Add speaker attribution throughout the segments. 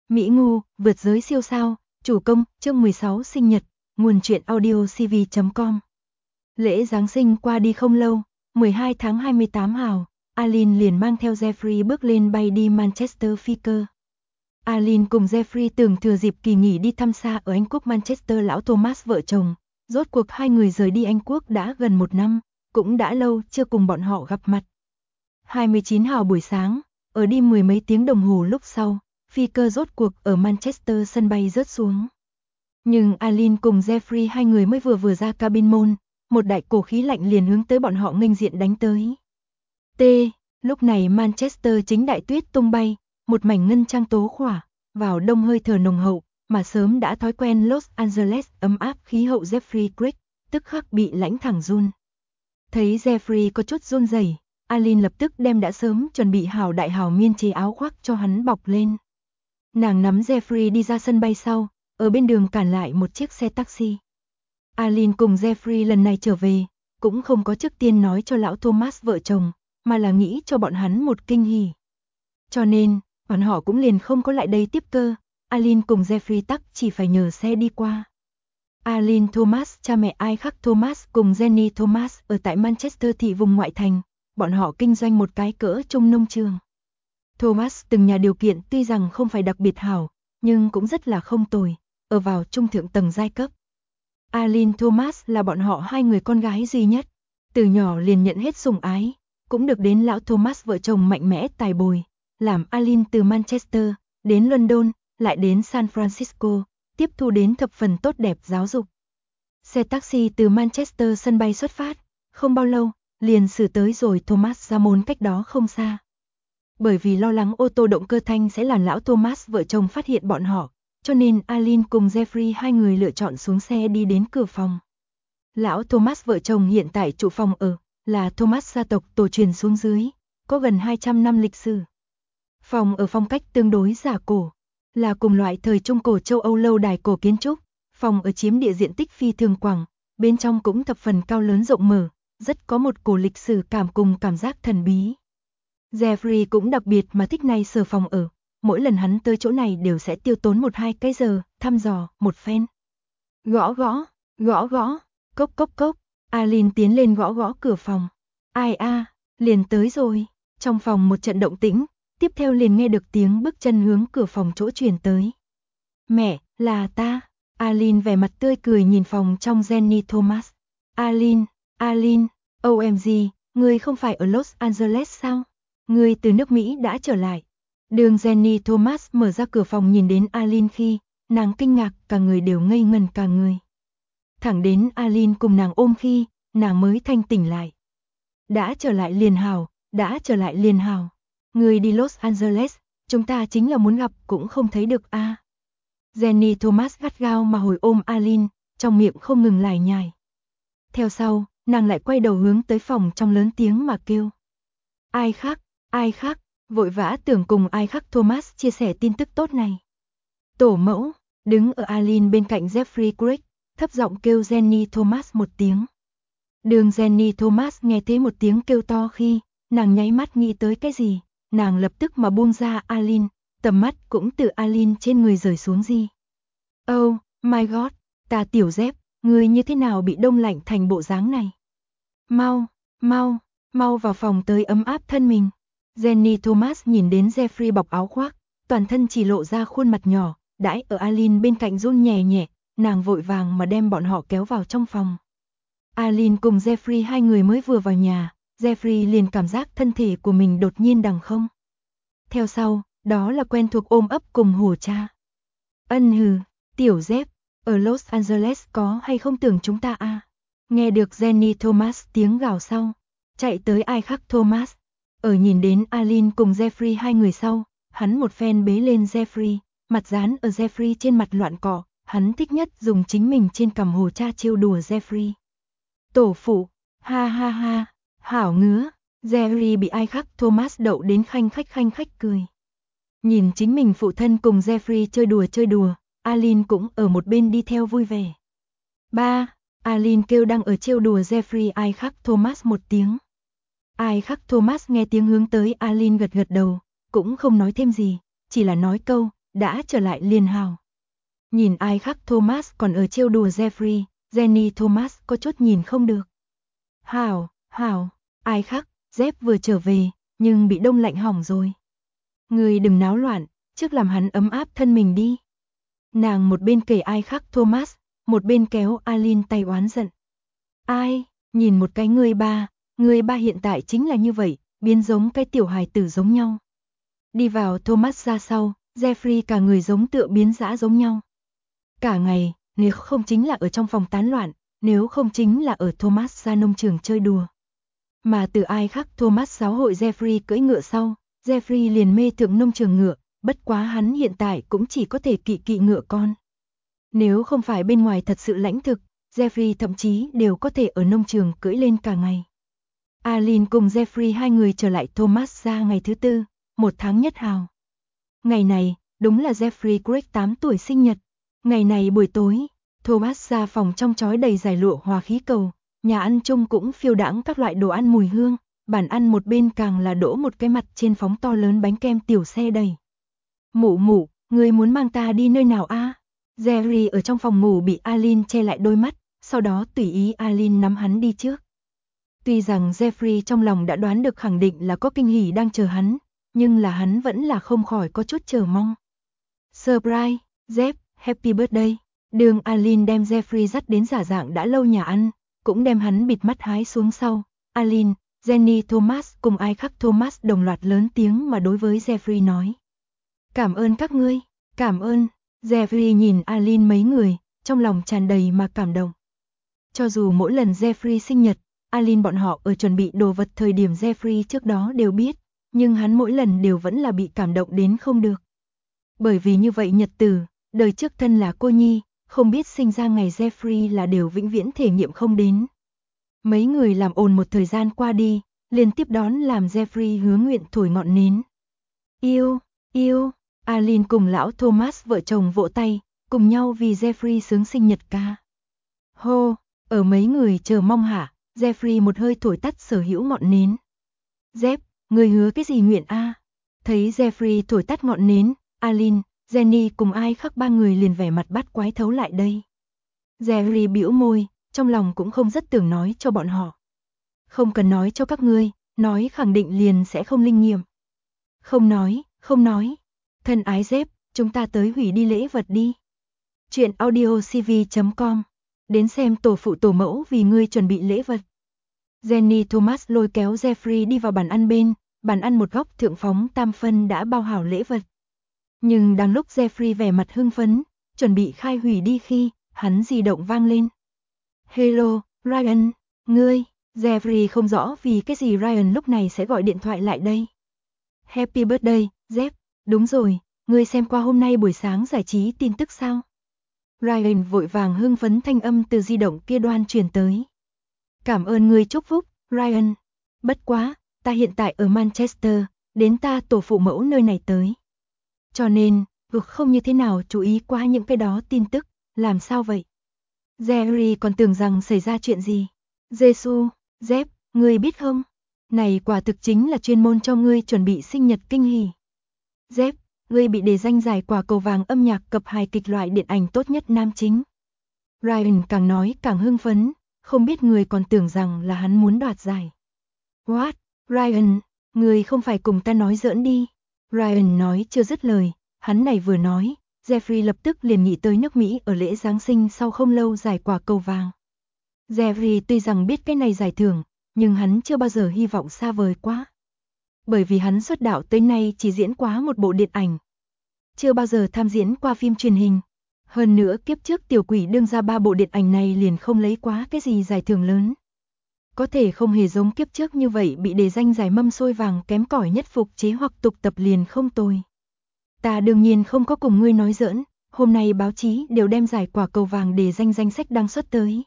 Speaker 1: Mỹ Ngu, vượt giới siêu sao, chủ công, chương 16 sinh nhật, nguồn truyện audio cv.com. Lễ Giáng sinh qua đi không lâu, 12 tháng 28 hào, Aline liền mang theo Jeffrey bước lên bay đi Manchester phi cơ. Aline cùng Jeffrey tưởng thừa dịp kỳ nghỉ đi thăm xa ở Anh Quốc Manchester lão Thomas vợ chồng. Rốt cuộc hai người rời đi Anh Quốc đã gần một năm, cũng đã lâu chưa cùng bọn họ gặp mặt. 29 hào buổi sáng, ở đi mười mấy tiếng đồng hồ lúc sau, phi cơ rốt cuộc ở Manchester sân bay rớt xuống. Nhưng Aline cùng Jeffrey hai người mới vừa ra cabin môn, một đại cổ khí lạnh liền hướng tới bọn họ nghênh diện đánh tới. Lúc này Manchester chính đại tuyết tung bay, một mảnh ngân trang tố khỏa, vào đông hơi thở nồng hậu, mà sớm đã thói quen Los Angeles ấm áp khí hậu Jeffrey Craig, tức khắc bị lãnh thẳng run. Thấy Jeffrey có chút run rẩy, Aline lập tức đem đã sớm chuẩn bị hảo đại hảo miên chế áo khoác cho hắn bọc lên. Nàng nắm Jeffrey đi ra sân bay sau, ở bên đường cản lại một chiếc xe taxi. Aline cùng Jeffrey lần này trở về, cũng không có trước tiên nói cho lão Thomas vợ chồng, mà là nghĩ cho bọn hắn một kinh hỉ. Cho nên, bọn họ cũng liền không có lại đây tiếp cơ, Aline cùng Jeffrey tắc chỉ phải nhờ xe đi qua. Aline Thomas, cha mẹ ai khác Thomas cùng Jenny Thomas ở tại Manchester thị vùng ngoại thành, bọn họ kinh doanh một cái cỡ trung nông trường. Thomas từng nhà điều kiện tuy rằng không phải đặc biệt hảo, nhưng cũng rất là không tồi, ở vào trung thượng tầng giai cấp. Aline Thomas là bọn họ hai người con gái duy nhất, từ nhỏ liền nhận hết sủng ái, cũng được đến lão Thomas vợ chồng mạnh mẽ tài bồi, làm Aline từ Manchester đến London, lại đến San Francisco, tiếp thu đến thập phần tốt đẹp giáo dục. Xe taxi từ Manchester sân bay xuất phát, không bao lâu, liền xử tới rồi Thomas ra môn cách đó không xa. Bởi vì lo lắng ô tô động cơ thanh sẽ làm lão Thomas vợ chồng phát hiện bọn họ, cho nên Aline cùng Jeffrey hai người lựa chọn xuống xe đi đến cửa phòng. Lão Thomas vợ chồng hiện tại trụ phòng ở, là Thomas gia tộc tổ truyền xuống dưới, có gần 200 năm lịch sử. Phòng ở phong cách tương đối giả cổ, là cùng loại thời Trung Cổ châu Âu lâu đài cổ kiến trúc, phòng ở chiếm địa diện tích phi thường quảng, bên trong cũng thập phần cao lớn rộng mở, rất có một cổ lịch sử cảm cùng cảm giác thần bí. Jeffrey cũng đặc biệt mà thích này sở phòng ở, mỗi lần hắn tới chỗ này đều sẽ tiêu tốn 1-2 cái giờ, thăm dò, một phen. Gõ gõ, cốc cốc cốc, Aline tiến lên gõ gõ cửa phòng. Ai a, liền tới rồi, trong phòng một trận động tĩnh, tiếp theo liền nghe được tiếng bước chân hướng cửa phòng chỗ truyền tới. Mẹ, là ta. Aline vẻ mặt tươi cười nhìn phòng trong Jenny Thomas. Aline, OMG, ngươi không phải ở Los Angeles sao? Ngươi từ nước Mỹ đã trở lại. Đường Jenny Thomas mở ra cửa phòng nhìn đến Aline khi, nàng kinh ngạc cả người đều ngây ngần cả người. Thẳng đến Aline cùng nàng ôm khi, nàng mới thanh tỉnh lại. Đã trở lại liền hào. Ngươi đi Los Angeles, chúng ta chính là muốn gặp cũng không thấy được a. Jenny Thomas gắt gao mà hồi ôm Aline, trong miệng không ngừng lải nhải. Theo sau, nàng lại quay đầu hướng tới phòng trong lớn tiếng mà kêu. Ai khác, vội vã tưởng cùng ai khác Thomas chia sẻ tin tức tốt này. Tổ mẫu, đứng ở Aline bên cạnh Jeffrey Craig, thấp giọng kêu Jenny Thomas một tiếng. Đường Jenny Thomas nghe thấy một tiếng kêu to khi, nàng nháy mắt nghĩ tới cái gì, nàng lập tức mà buông ra Aline, tầm mắt cũng từ Aline trên người rời xuống gì. Oh my god, ta tiểu dép, ngươi như thế nào bị đông lạnh thành bộ dáng này? Mau vào phòng tới ấm áp thân mình. Jenny Thomas nhìn đến Jeffrey bọc áo khoác, toàn thân chỉ lộ ra khuôn mặt nhỏ, đãi ở Aline bên cạnh run nhẹ nhẹ, nàng vội vàng mà đem bọn họ kéo vào trong phòng. Aline cùng Jeffrey hai người mới vừa vào nhà, Jeffrey liền cảm giác thân thể của mình đột nhiên đằng không. Theo sau, đó là quen thuộc ôm ấp cùng hổ cha. Tiểu dép, ở Los Angeles có hay không tưởng chúng ta a? Nghe được Jenny Thomas tiếng gào sau, chạy tới ai khác Thomas. Ở nhìn đến Aline cùng Jeffrey hai người sau, hắn một phen bế lên Jeffrey, mặt dán ở Jeffrey trên mặt loạn cọ, hắn thích nhất dùng chính mình trên cằm hồ cha trêu đùa Jeffrey. Tổ phụ, ha, hảo ngứa, Jeffrey bị ai khác Thomas đậu đến khanh khách cười. Nhìn chính mình phụ thân cùng Jeffrey chơi đùa, Aline cũng ở một bên đi theo vui vẻ. Ba, Aline kêu đang ở trêu đùa Jeffrey ai khác Thomas một tiếng. Ai khác Thomas nghe tiếng hướng tới Aline gật đầu, cũng không nói thêm gì, chỉ là nói câu, đã trở lại liền hào. Nhìn ai khác Thomas còn ở trêu đùa Jeffrey, Jenny Thomas có chút nhìn không được. Hào, ai khác, Jeff vừa trở về, nhưng bị đông lạnh hỏng rồi. Người đừng náo loạn, trước làm hắn ấm áp thân mình đi. Nàng một bên kể ai khác Thomas, một bên kéo Aline tay oán giận. Ai, nhìn một cái người ba hiện tại chính là như vậy, biến giống cái tiểu hài tử giống nhau. Đi vào Thomas ra sau, Jeffrey cả người giống tựa biến dã giống nhau. Cả ngày, nếu không chính là ở trong phòng tán loạn, nếu không chính là ở Thomas ra nông trường chơi đùa. Mà từ ai khác Thomas giáo hội Jeffrey cưỡi ngựa sau, Jeffrey liền mê thượng nông trường ngựa, bất quá hắn hiện tại cũng chỉ có thể kỵ ngựa con. Nếu không phải bên ngoài thật sự lãnh thực, Jeffrey thậm chí đều có thể ở nông trường cưỡi lên cả ngày. Aline cùng Jeffrey hai người trở lại Thomas ra ngày thứ tư, 1 tháng nhất hào. Ngày này, đúng là Jeffrey Craig 8 tuổi sinh nhật. Ngày này buổi tối, Thomas ra phòng trong chói đầy giải lụa hòa khí cầu, nhà ăn chung cũng phiêu đãng các loại đồ ăn mùi hương, bàn ăn một bên càng là đỗ một cái mặt trên phóng to lớn bánh kem tiểu xe đầy. Mụ, người muốn mang ta đi nơi nào a? Jerry ở trong phòng ngủ bị Aline che lại đôi mắt, sau đó tùy ý Aline nắm hắn đi trước. Tuy rằng Jeffrey trong lòng đã đoán được khẳng định là có kinh hỉ đang chờ hắn, nhưng là hắn vẫn là không khỏi có chút chờ mong. Surprise, Jeff, happy birthday. Đường Aline đem Jeffrey dắt đến giả dạng đã lâu nhà ăn, cũng đem hắn bịt mắt hái xuống sau. Aline, Jenny Thomas cùng ai khác Thomas đồng loạt lớn tiếng mà đối với Jeffrey nói. Cảm ơn các ngươi, cảm ơn. Jeffrey nhìn Aline mấy người, trong lòng tràn đầy mà cảm động. Cho dù mỗi lần Jeffrey sinh nhật, Aline bọn họ ở chuẩn bị đồ vật thời điểm Jeffrey trước đó đều biết, nhưng hắn mỗi lần đều vẫn là bị cảm động đến không được. Bởi vì như vậy nhật tử, đời trước thân là cô nhi, không biết sinh ra ngày Jeffrey là đều vĩnh viễn thể nghiệm không đến. Mấy người làm ồn một thời gian qua đi, liền tiếp đón làm Jeffrey hứa nguyện thổi ngọn nến. Yêu, Aline cùng lão Thomas vợ chồng vỗ tay, cùng nhau vì Jeffrey sướng sinh nhật ca. Hô, ở mấy người chờ mong hạ, Jeffrey một hơi thổi tắt sở hữu ngọn nến. Jeff, người hứa cái gì nguyện a? Thấy Jeffrey thổi tắt ngọn nến, Aline, Jenny cùng ai khác ba người liền vẻ mặt bắt quái thấu lại đây. Jerry bĩu môi, trong lòng cũng không rất tưởng nói cho bọn họ. Không cần nói cho các ngươi, nói khẳng định liền sẽ không linh nghiệm. Không nói. Thân ái Jeff, chúng ta tới hủy đi lễ vật đi. Chuyện audiocv.com. Đến xem tổ phụ tổ mẫu vì ngươi chuẩn bị lễ vật. Jenny Thomas lôi kéo Jeffrey đi vào bàn ăn bên, bàn ăn một góc thượng phóng tam phân đã bao hảo lễ vật. Nhưng đang lúc Jeffrey vẻ mặt hưng phấn, chuẩn bị khai hủy đi khi, hắn di động vang lên. Hello, Ryan, ngươi, Jeffrey không rõ vì cái gì Ryan lúc này sẽ gọi điện thoại lại đây. Happy birthday, Jeff, đúng rồi, ngươi xem qua hôm nay buổi sáng giải trí tin tức sao? Ryan vội vàng hưng phấn thanh âm từ di động kia đoan truyền tới. Cảm ơn ngươi chúc phúc, Ryan. Bất quá, ta hiện tại ở Manchester, đến ta tổ phụ mẫu nơi này tới. Cho nên, không như thế nào chú ý qua những cái đó tin tức, làm sao vậy? Jerry còn tưởng rằng xảy ra chuyện gì? Giê-xu, Jeff, ngươi biết không? Này quả thực chính là chuyên môn cho ngươi chuẩn bị sinh nhật kinh hỉ. Jeff, ngươi bị đề danh giải quả cầu vàng âm nhạc cập hài kịch loại điện ảnh tốt nhất nam chính. Ryan càng nói càng hưng phấn, không biết người còn tưởng rằng là hắn muốn đoạt giải. What? Ryan, ngươi không phải cùng ta nói giỡn đi. Ryan nói chưa dứt lời, hắn này vừa nói, Jeffrey lập tức liền nghĩ tới nước Mỹ ở lễ Giáng sinh sau không lâu giải quả cầu vàng. Jeffrey tuy rằng biết cái này giải thưởng, nhưng hắn chưa bao giờ hy vọng xa vời quá. Bởi vì hắn xuất đạo tới nay chỉ diễn quá một bộ điện ảnh. Chưa bao giờ tham diễn qua phim truyền hình. Hơn nữa kiếp trước tiểu quỷ đương ra 3 bộ điện ảnh này liền không lấy quá cái gì giải thưởng lớn. Có thể không hề giống kiếp trước như vậy bị đề danh giải mâm xôi vàng kém cỏi nhất phục chế hoặc tục tập liền không tồi. Ta đương nhiên không có cùng ngươi nói giỡn, hôm nay báo chí đều đem giải quả cầu vàng đề danh danh sách đăng xuất tới.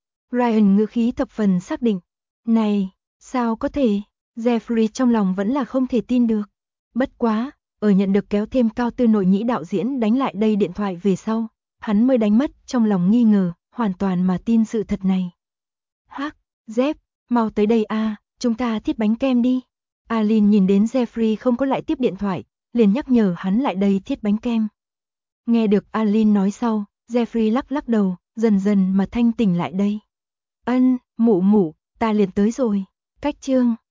Speaker 1: Ryan ngữ khí thập phần xác định. Này, sao có thể? Jeffrey trong lòng vẫn là không thể tin được. Bất quá, ở nhận được kéo thêm Cao Tư Nội nhĩ đạo diễn đánh lại đây điện thoại về sau, hắn mới đánh mất trong lòng nghi ngờ, hoàn toàn mà tin sự thật này. Hắc, Jeff, mau tới đây a, chúng ta thiết bánh kem đi. Aline nhìn đến Jeffrey không có lại tiếp điện thoại, liền nhắc nhở hắn lại đây thiết bánh kem. Nghe được Aline nói sau, Jeffrey lắc lắc đầu, dần dần mà thanh tỉnh lại đây. Ân, mụ mụ, ta liền tới rồi. Cách chương